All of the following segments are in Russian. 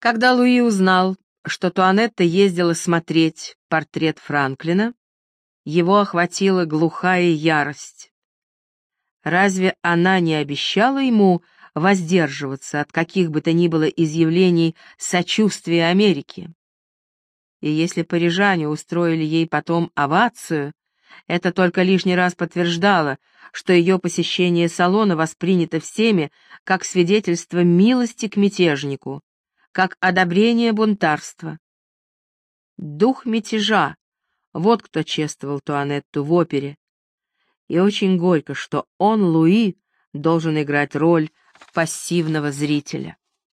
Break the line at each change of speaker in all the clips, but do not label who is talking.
Когда Луи узнал, что Туанетта ездила смотреть портрет Франклина, его охватила глухая ярость. Разве она не обещала ему воздерживаться от каких бы то ни было изъявлений сочувствия Америке? И если парижане устроили ей потом овацию, это только лишний раз подтверждало, что ее посещение салона воспринято всеми как свидетельство милости к мятежнику, как одобрение бунтарства. Дух мятежа — вот кто чествовал Туанетту в опере. И очень горько, что он, Луи, должен играть роль пассивного зрителя.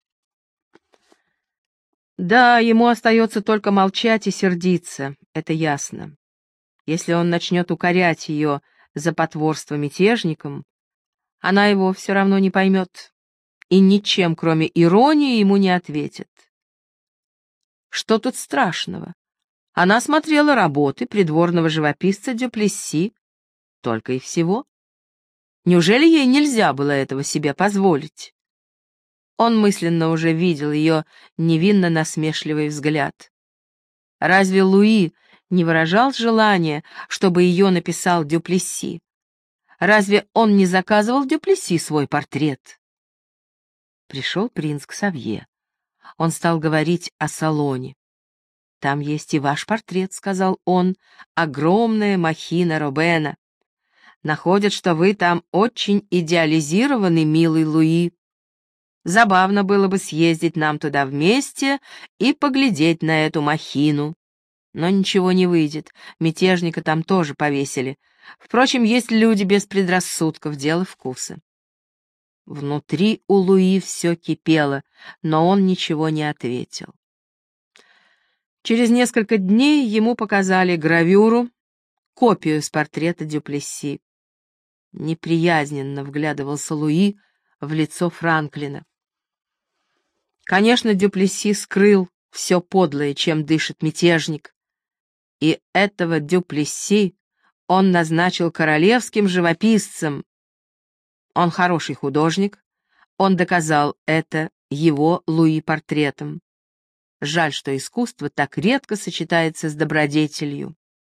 Да, ему остается только молчать и сердиться, это ясно. Если он начнет укорять ее за потворство мятежникам, она его все равно не поймет и ничем, кроме иронии, ему не ответит. Что тут страшного? Она смотрела работы придворного живописца Дюплесси, только и всего. Неужели ей нельзя было этого себе позволить? Он мысленно уже видел ее невинно-насмешливый взгляд. Разве Луи не выражал желания, чтобы ее написал Дюплесси? Разве он не заказывал Дюплесси свой портрет? Пришел принц Ксавье. Он стал говорить о салоне. «Там есть и ваш портрет», — сказал он, — «огромная махина Робена. Находят, что вы там очень идеализированы, милый Луи. Забавно было бы съездить нам туда вместе и поглядеть на эту махину. Но ничего не выйдет, мятежника там тоже повесили. Впрочем, есть люди без предрассудков, дело вкуса». Внутри у Луи все кипело, но он ничего не ответил. Через несколько дней ему показали гравюру, копию с портрета Дюплесси. Неприязненно вглядывался Луи в лицо Франклина. Конечно, Дюплесси скрыл все подлое, чем дышит мятежник, и этого Дюплесси он назначил королевским живописцем. Он хороший художник, он доказал это его Луи портретом. Жаль, что искусство так редко сочетается с добродетелью.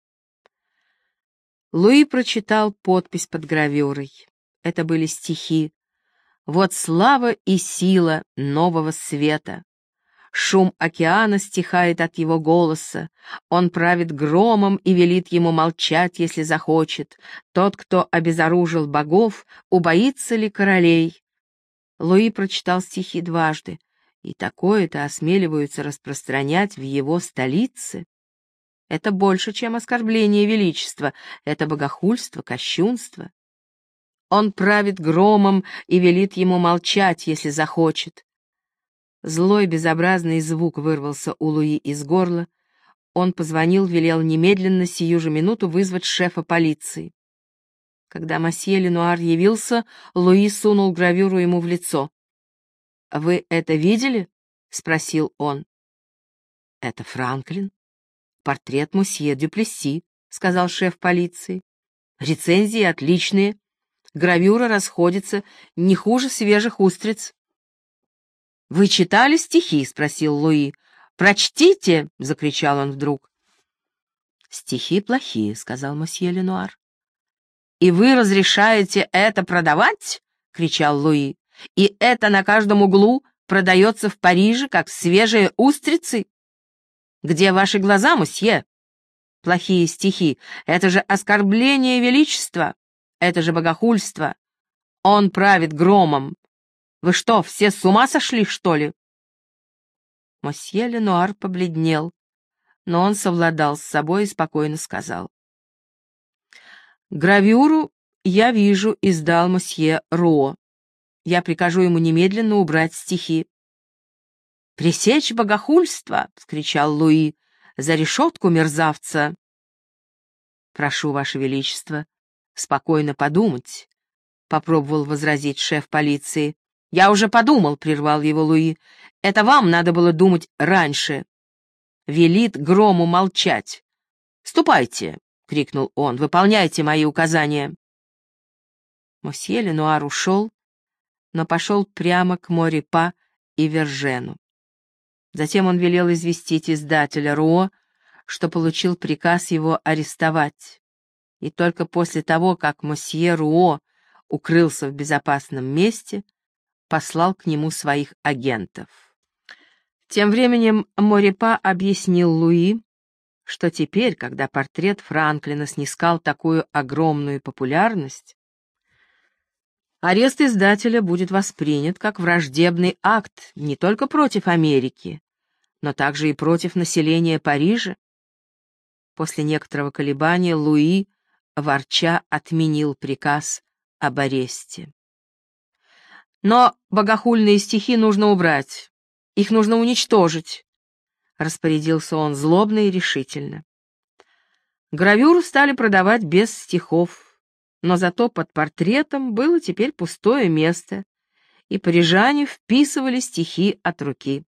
Луи прочитал подпись под гравюрой. Это были стихи. «Вот слава и сила нового света. Шум океана стихает от его голоса. Он правит громом и велит ему молчать, если захочет. Тот, кто обезоружил богов, убоится ли королей?» Луи прочитал стихи дважды, и такое-то осмеливаются распространять в его столице. Это больше, чем оскорбление величества, это богохульство, кощунство. Он правит громом и велит ему молчать, если захочет. Злой безобразный звук вырвался у Луи из горла. Он позвонил, велел немедленно, сию же минуту, вызвать шефа полиции. Когда мосье Ленуар явился, Луи сунул гравюру ему в лицо. «Вы это видели?» — спросил он. «Это Франклин. Портрет мосье Дюплесси», — сказал шеф полиции. «Рецензии отличные. Гравюра расходится не хуже свежих устриц». «Вы читали стихи?» — спросил Луи. «Прочтите!» — закричал он вдруг. «Стихи плохие», — сказал мосье Ленуар. «И вы разрешаете это продавать?» — кричал Луи. «И это на каждом углу продается в Париже, как свежие устрицы? Где ваши глаза, мосье? Плохие стихи — это же оскорбление величества, это же богохульство. Он правит громом. Вы что, все с ума сошли, что ли?» Мосье Ленуар побледнел, но он совладал с собой и спокойно сказал. «Гравюру, я вижу, издал мосье Руо. Я прикажу ему немедленно убрать стихи». «Пресечь богохульство!» — вскричал Луи. «За решетку, мерзавца!» «Прошу, Ваше Величество, спокойно подумать», — попробовал возразить шеф полиции. «Я уже подумал», — прервал его Луи. «Это вам надо было думать раньше». Велит грому молчать. «Ступайте», — крикнул он, — «выполняйте мои указания». Мосье Ленуар ушел, но пошел прямо к Морепа и Вержену. Затем он велел известить издателя Руо, что получил приказ его арестовать. И только после того, как мосье Руо укрылся в безопасном месте, послал к нему своих агентов. Тем временем Морепа объяснил Луи, что теперь, когда портрет Франклина снискал такую огромную популярность, арест издателя будет воспринят как враждебный акт не только против Америки, но также и против населения Парижа. После некоторого колебания Луи, ворча, отменил приказ об аресте. «Но богохульные стихи нужно убрать, их нужно уничтожить», — распорядился он злобно и решительно. Гравюру стали продавать без стихов, но зато под портретом было теперь пустое место, и парижане вписывали стихи от руки.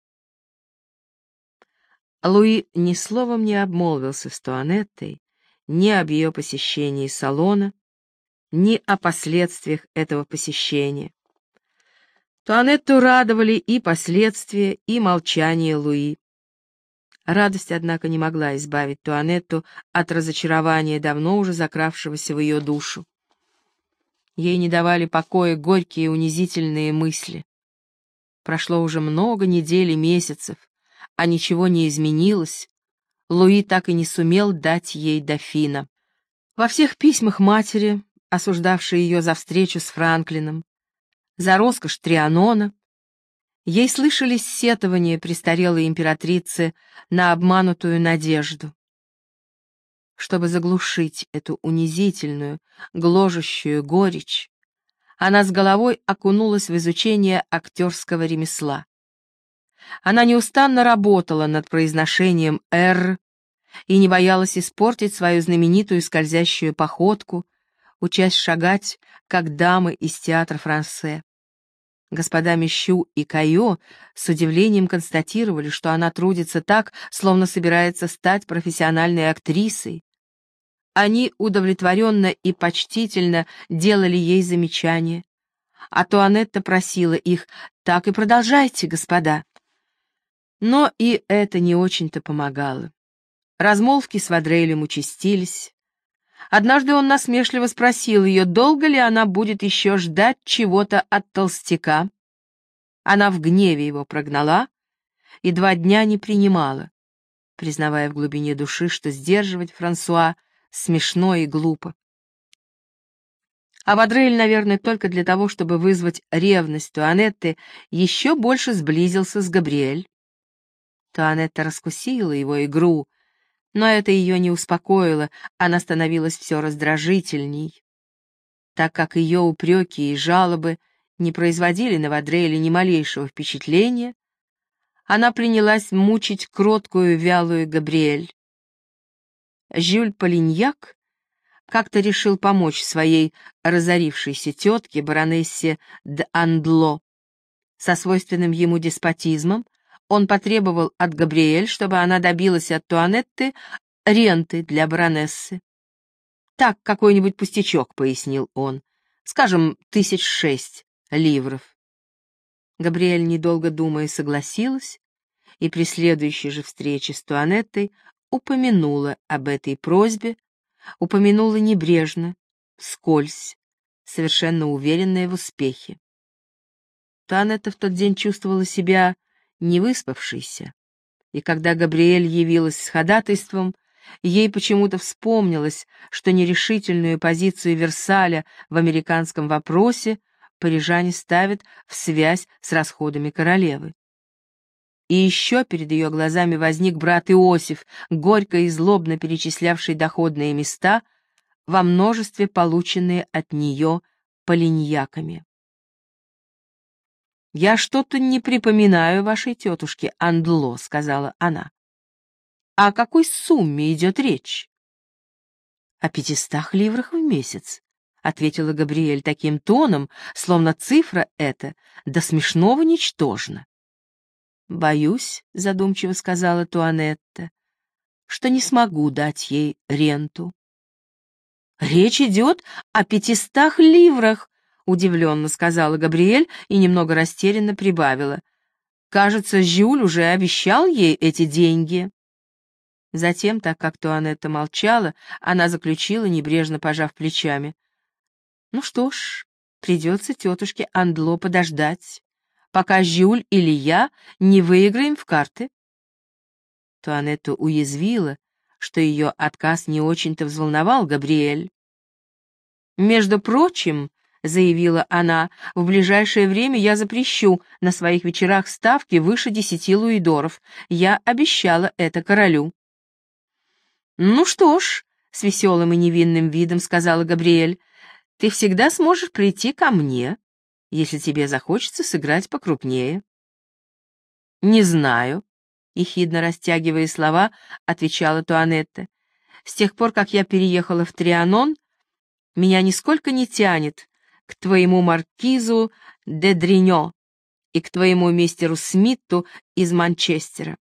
Луи ни словом не обмолвился с Туанеттой ни об ее посещении салона, ни о последствиях этого посещения. Туанетту радовали и последствия, и молчание Луи. Радость, однако, не могла избавить Туанетту от разочарования, давно уже закравшегося в ее душу. Ей не давали покоя горькие и унизительные мысли. Прошло уже много недель и месяцев, а ничего не изменилось. Луи так и не сумел дать ей дофина. Во всех письмах матери, осуждавшей ее за встречу с Франклином, за роскошь Трианона, ей слышались сетования престарелой императрицы на обманутую надежду. Чтобы заглушить эту унизительную, гложущую горечь, она с головой окунулась в изучение актерского ремесла. Она неустанно работала над произношением «р» и не боялась испортить свою знаменитую скользящую походку, учась шагать, как дамы из театра Франсе. Господа Мещу и Кайо с удивлением констатировали, что она трудится так, словно собирается стать профессиональной актрисой. Они удовлетворенно и почтительно делали ей замечания, а Туанетта просила их: «Так и продолжайте, господа». Но и это не очень-то помогало. Размолвки с Вадрелем участились. Однажды он насмешливо спросил ее, долго ли она будет еще ждать чего-то от толстяка. Она в гневе его прогнала и 2 дня не принимала, признавая в глубине души, что сдерживать Франсуа смешно и глупо. А Вадрель, наверное, только для того, чтобы вызвать ревность Туанетты, еще больше сблизился с Габриэль. Туанетта раскусила его игру, но это ее не успокоило, она становилась все раздражительней. Так как ее упреки и жалобы не производили на Вадреле ни малейшего впечатления, она принялась мучить кроткую, вялую Габриэль. Жюль Полиньяк как-то решил помочь своей разорившейся тетке, баронессе д'Андло. Со свойственным ему деспотизмом он потребовал от Габриэль, чтобы она добилась от Туанетты ренты для баронессы. «Так, какой-нибудь пустячок», — пояснил он, — «скажем, 6 ливров». Габриэль, недолго думая, согласилась, и при следующей же встрече с Туанеттой упомянула об этой просьбе, упомянула небрежно, вскользь, совершенно уверенная в успехе. Туанетта в тот день чувствовала себя невыспавшейся, и когда Габриэль явилась с ходатайством, ей почему-то вспомнилось, что нерешительную позицию Версаля в американском вопросе парижане ставят в связь с расходами королевы. И еще перед ее глазами возник брат Иосиф, горько и злобно перечислявший доходные места, во множестве полученные от нее полиньяками. «Я что-то не припоминаю вашей тетушке Андло», — сказала она. «О какой сумме идет речь?» «О 500 ливрах в месяц», — ответила Габриэль таким тоном, словно цифра эта до смешного ничтожна. «Боюсь», — задумчиво сказала Туанетта, — «что не смогу дать ей ренту». «Речь идет о 500 ливрах», — удивленно сказала Габриэль и немного растерянно прибавила. Кажется, Жюль уже обещал ей эти деньги». Затем, так как Туанетта молчала, она заключила, небрежно пожав плечами: «Ну что ж, придется тетушке Андло подождать, пока Жюль или я не выиграем в карты». Туанетту уязвило, что ее отказ не очень-то взволновал Габриэль. «Между прочим, — заявила она, — в ближайшее время я запрещу на своих вечерах ставки выше 10 луидоров. Я обещала это королю». «Ну что ж, — с веселым и невинным видом сказала Габриэль, — ты всегда сможешь прийти ко мне, если тебе захочется сыграть покрупнее». «Не знаю», — ехидно растягивая слова, отвечала Туанетта. «С тех пор, как я переехала в Трианон, меня нисколько не тянет к твоему маркизу де Дриньо и к твоему мистеру Смитту из Манчестера».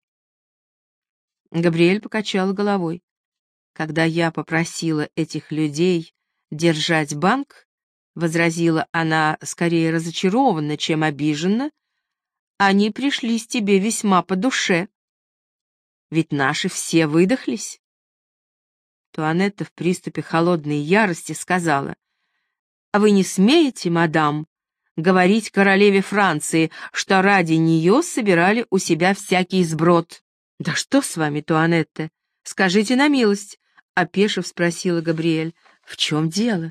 Габриэль покачала головой. «Когда я попросила этих людей держать банк, — возразила она скорее разочарованно, чем обиженно, — они пришлись тебе весьма по душе. Ведь наши все выдохлись». Туанетта в приступе холодной ярости сказала: «А вы не смеете, мадам, говорить королеве Франции, что ради нее собирали у себя всякий сброд?» «Да что с вами, Туанетта? Скажите на милость», — опешив спросила Габриэль. «В чем дело?»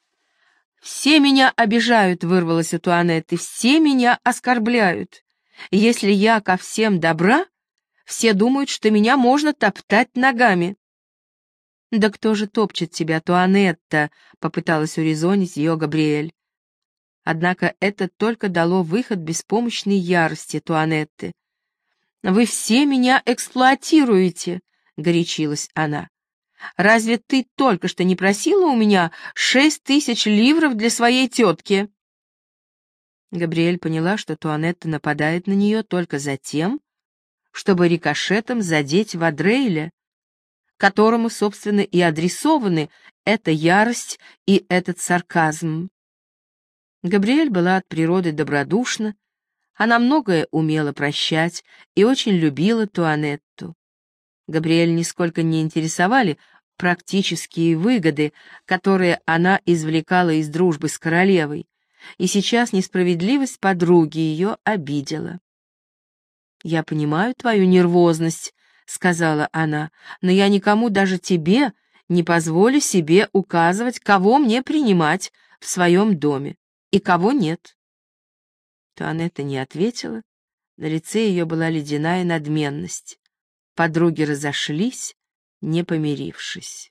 «Все меня обижают», — вырвалась у Туанетты, — «все меня оскорбляют. Если я ко всем добра, все думают, что меня можно топтать ногами». «Да кто же топчет тебя, Туанетта?» — попыталась урезонить ее Габриэль. Однако это только дало выход беспомощной ярости Туанетты. «Вы все меня эксплуатируете», — горячилась она. «Разве ты только что не просила у меня 6000 ливров для своей тетки?» Габриэль поняла, что Туанетта нападает на нее только за тем, чтобы рикошетом задеть Вадрейля, которому, собственно, и адресованы эта ярость и этот сарказм. Габриэль была от природы добродушна, она многое умела прощать и очень любила Туанетту. Габриэль нисколько не интересовали практические выгоды, которые она извлекала из дружбы с королевой, и сейчас несправедливость подруги ее обидела. «Я понимаю твою нервозность», — сказала она, — «но я никому, даже тебе, не позволю себе указывать, кого мне принимать в своем доме и кого нет». Туанетта не ответила, на лице ее была ледяная надменность. Подруги разошлись, не помирившись.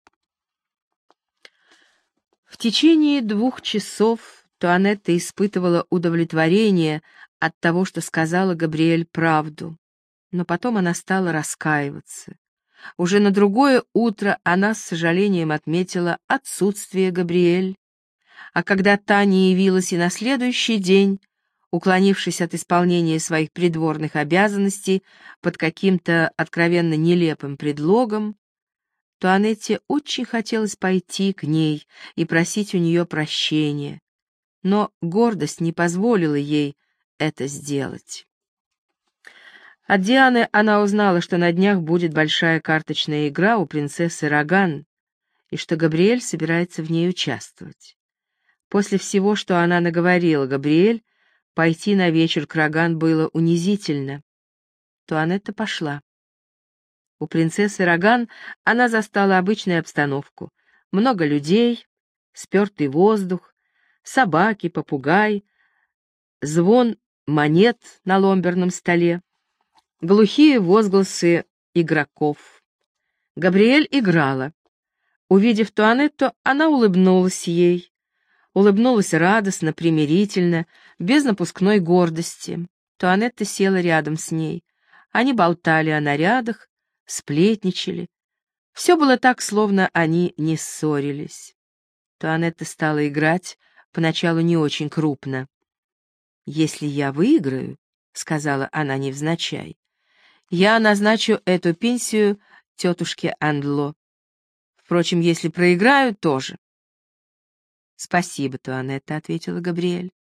В течение 2 часов Туанетта испытывала удовлетворение от того, что сказала Габриэль правду, но потом она стала раскаиваться. Уже на другое утро она с сожалением отметила отсутствие Габриэль, а когда та не явилась и на следующий день, уклонившись от исполнения своих придворных обязанностей под каким-то откровенно нелепым предлогом, Туанетте очень хотелось пойти к ней и просить у нее прощения, но гордость не позволила ей это сделать. От Дианы она узнала, что на днях будет большая карточная игра у принцессы Роган, и что Габриэль собирается в ней участвовать. После всего, что она наговорила Габриэль, пойти на вечер к Роган было унизительно. Туанетта пошла. У принцессы Роган она застала обычную обстановку. Много людей, спертый воздух, собаки, попугай, звон монет на ломберном столе, глухие возгласы игроков. Габриэль играла. Увидев Туанетту, она улыбнулась ей. Улыбнулась радостно, примирительно, без напускной гордости. Туанетта села рядом с ней. Они болтали о нарядах, сплетничали. Все было так, словно они не ссорились. Туанетта стала играть, поначалу не очень крупно. «Если я выиграю, — сказала она невзначай, — я назначу эту пенсию тетушке Андло. Впрочем, если проиграю, тоже». «Спасибо, Туанетта», — ответила Габриэль.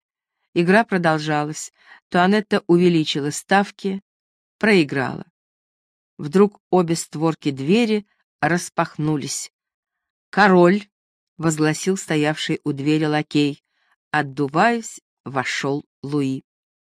Игра продолжалась. Туанетта увеличила ставки, проиграла. Вдруг обе створки двери распахнулись. «Король!» — возгласил стоявший у двери лакей. Отдуваясь, вошел Луи.